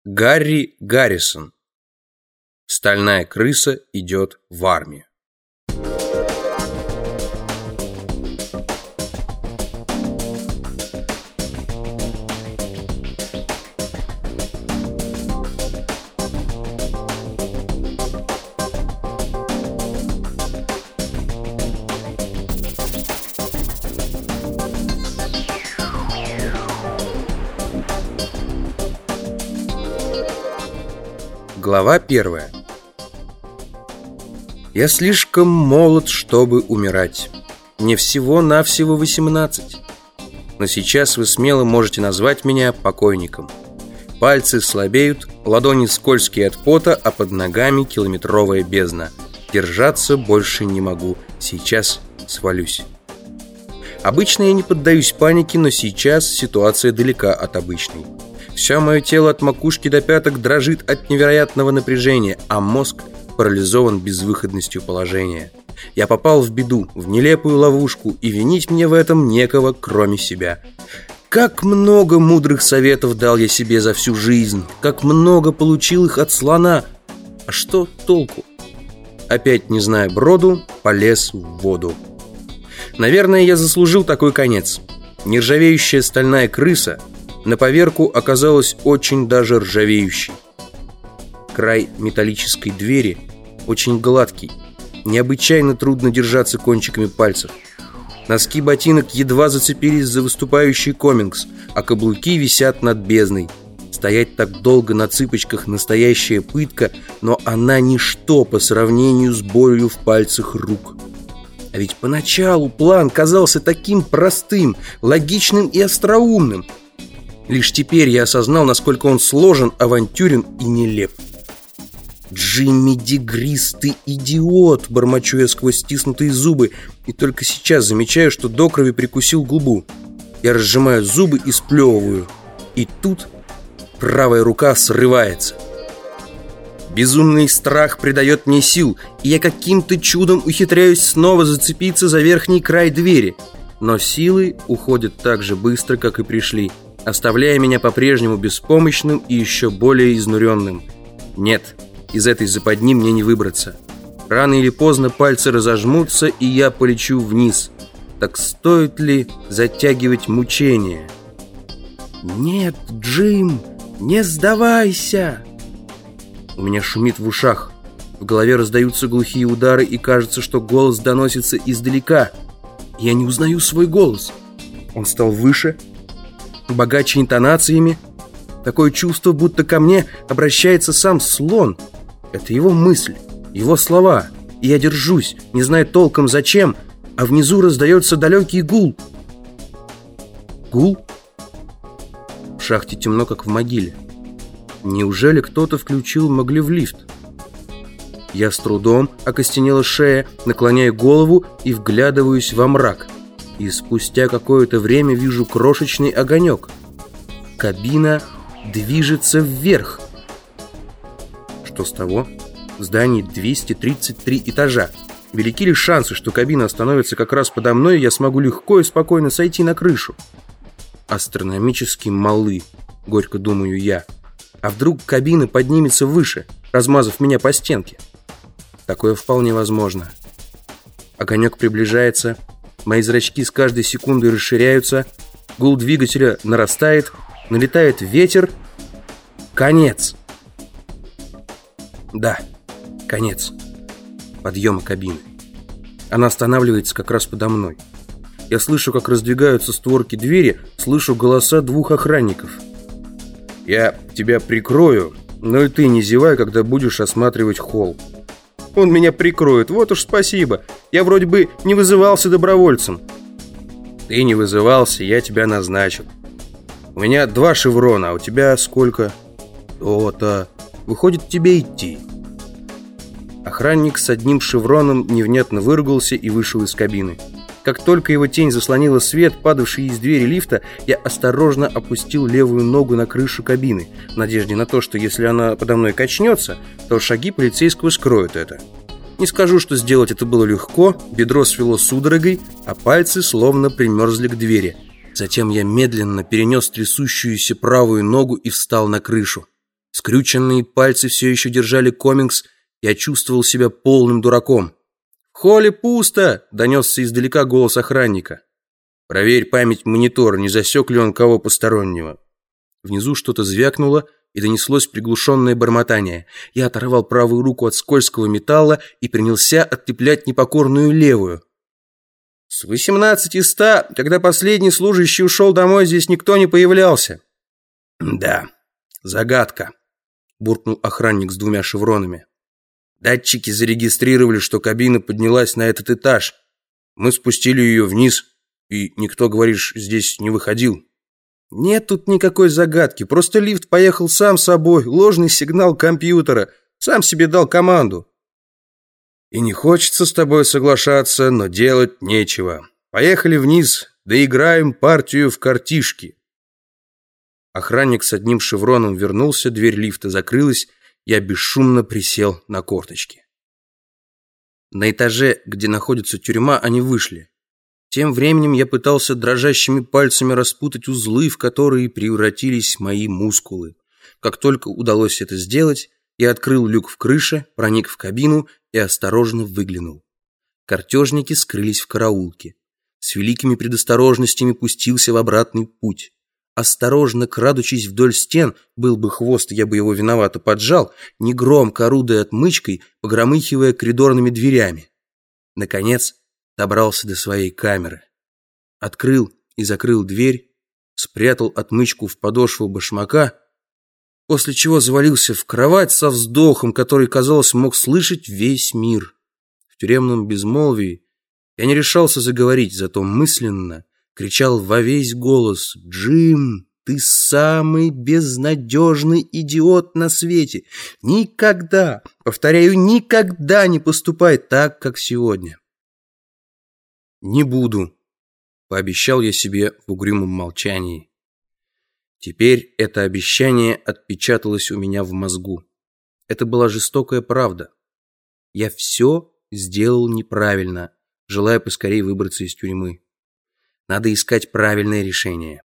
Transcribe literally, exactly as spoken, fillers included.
Гарри Гаррисон. Стальная крыса идет в армию. Глава первая. Я слишком молод, чтобы умирать. Мне всего-навсего восемнадцать. Но сейчас вы смело можете назвать меня покойником. Пальцы слабеют, ладони скользкие от пота, а под ногами километровая бездна. Держаться больше не могу. Сейчас свалюсь. Обычно я не поддаюсь панике, но сейчас ситуация далека от обычной. Все мое тело от макушки до пяток дрожит от невероятного напряжения, а мозг парализован безвыходностью положения. Я попал в беду, в нелепую ловушку, и винить мне в этом некого, кроме себя. Как много мудрых советов дал я себе за всю жизнь, как много получил их от слона. А что толку? Опять, не зная броду, полез в воду. Наверное, я заслужил такой конец. Нержавеющая стальная крыса на поверку оказалась очень даже ржавеющей. Край металлической двери очень гладкий. Необычайно трудно держаться кончиками пальцев. Носки ботинок едва зацепились за выступающий комингс, а каблуки висят над бездной. Стоять так долго на цыпочках — настоящая пытка, но она ничто по сравнению с болью в пальцах рук. А ведь поначалу план казался таким простым, логичным и остроумным. Лишь теперь я осознал, насколько он сложен, авантюрен и нелеп. «Джимми Дегрис, ты идиот!» — бормочу я сквозь стиснутые зубы, и только сейчас замечаю, что до крови прикусил губу. Я разжимаю зубы и сплевываю. И тут правая рука срывается. Безумный страх придает мне сил, и я каким-то чудом ухитряюсь снова зацепиться за верхний край двери. Но силы уходят так же быстро, как и пришли, оставляя меня по-прежнему беспомощным и еще более изнуренным. Нет, из этой западни мне не выбраться. Рано или поздно пальцы разожмутся, и я полечу вниз. Так стоит ли затягивать мучения? «Нет, Джим, не сдавайся!» У меня шумит в ушах. В голове раздаются глухие удары, и кажется, что голос доносится издалека. Я не узнаю свой голос. Он стал выше, богаче интонациями. Такое чувство, будто ко мне обращается сам слон. Это его мысль, его слова. И я держусь, не зная толком зачем, а внизу раздается далекий гул. Гул? В шахте темно, как в могиле. Неужели кто-то включил маглевлифт? Я с трудом, окостенела шея, наклоняю голову и вглядываюсь во мрак. И спустя какое-то время вижу крошечный огонек. Кабина движется вверх. Что с того? В здании двести тридцать три этажа. Велики ли шансы, что кабина остановится как раз подо мной, и я смогу легко и спокойно сойти на крышу? Астрономически малы, горько думаю я. А вдруг кабина поднимется выше, размазав меня по стенке? Такое вполне возможно. Огонек приближается. Мои зрачки с каждой секундой расширяются. Гул двигателя нарастает. Налетает ветер. Конец. Да, конец подъема кабины. Она останавливается как раз подо мной. Я слышу, как раздвигаются створки двери, слышу голоса двух охранников. «Я тебя прикрою, но и ты не зевай, когда будешь осматривать холл». «Он меня прикроет, вот уж спасибо. Я вроде бы не вызывался добровольцем». «Ты не вызывался, я тебя назначил. У меня два шеврона, а у тебя сколько?» «То-то. Выходит, тебе идти». Охранник с одним шевроном невнятно выругался и вышел из кабины. Как только его тень заслонила свет, падавший из двери лифта, я осторожно опустил левую ногу на крышу кабины, в надежде на то, что если она подо мной качнется, то шаги полицейского скроют это. Не скажу, что сделать это было легко, бедро свело судорогой, а пальцы словно примерзли к двери. Затем я медленно перенес трясущуюся правую ногу и встал на крышу. Скрюченные пальцы все еще держали комикс. Я чувствовал себя полным дураком. «В холле пусто!» — донесся издалека голос охранника. «Проверь память монитора, не засек ли он кого постороннего». Внизу что-то звякнуло, и донеслось приглушенное бормотание. Я оторвал правую руку от скользкого металла и принялся оттеплять непокорную левую. «С восемнадцати ста, когда последний служащий ушел домой, здесь никто не появлялся». «Да, загадка», — буркнул охранник с двумя шевронами. «Датчики зарегистрировали, что кабина поднялась на этот этаж. Мы спустили ее вниз, и никто, говоришь, здесь не выходил». «Нет тут никакой загадки, просто лифт поехал сам собой, ложный сигнал компьютера, сам себе дал команду». «И не хочется с тобой соглашаться, но делать нечего. Поехали вниз, доиграем партию в картишки». Охранник с одним шевроном вернулся, дверь лифта закрылась, я бесшумно присел на корточки. На этаже, где находится тюрьма, они вышли. Тем временем я пытался дрожащими пальцами распутать узлы, в которые превратились мои мускулы. Как только удалось это сделать, я открыл люк в крыше, проник в кабину и осторожно выглянул. Картежники скрылись в караулке. С великими предосторожностями пустился в обратный путь. Осторожно крадучись вдоль стен, был бы хвост, я бы его виновато поджал, негромко орудуя отмычкой, погромыхивая коридорными дверями. Наконец, добрался до своей камеры. Открыл и закрыл дверь, спрятал отмычку в подошву башмака, после чего завалился в кровать со вздохом, который, казалось, мог слышать весь мир. В тюремном безмолвии я не решался заговорить, зато мысленно кричал во весь голос: «Джим, ты самый безнадежный идиот на свете! Никогда, повторяю, никогда не поступай так, как сегодня!» «Не буду», — пообещал я себе в угрюмом молчании. Теперь это обещание отпечаталось у меня в мозгу. Это была жестокая правда. Я все сделал неправильно, желая поскорее выбраться из тюрьмы. Надо искать правильное решение.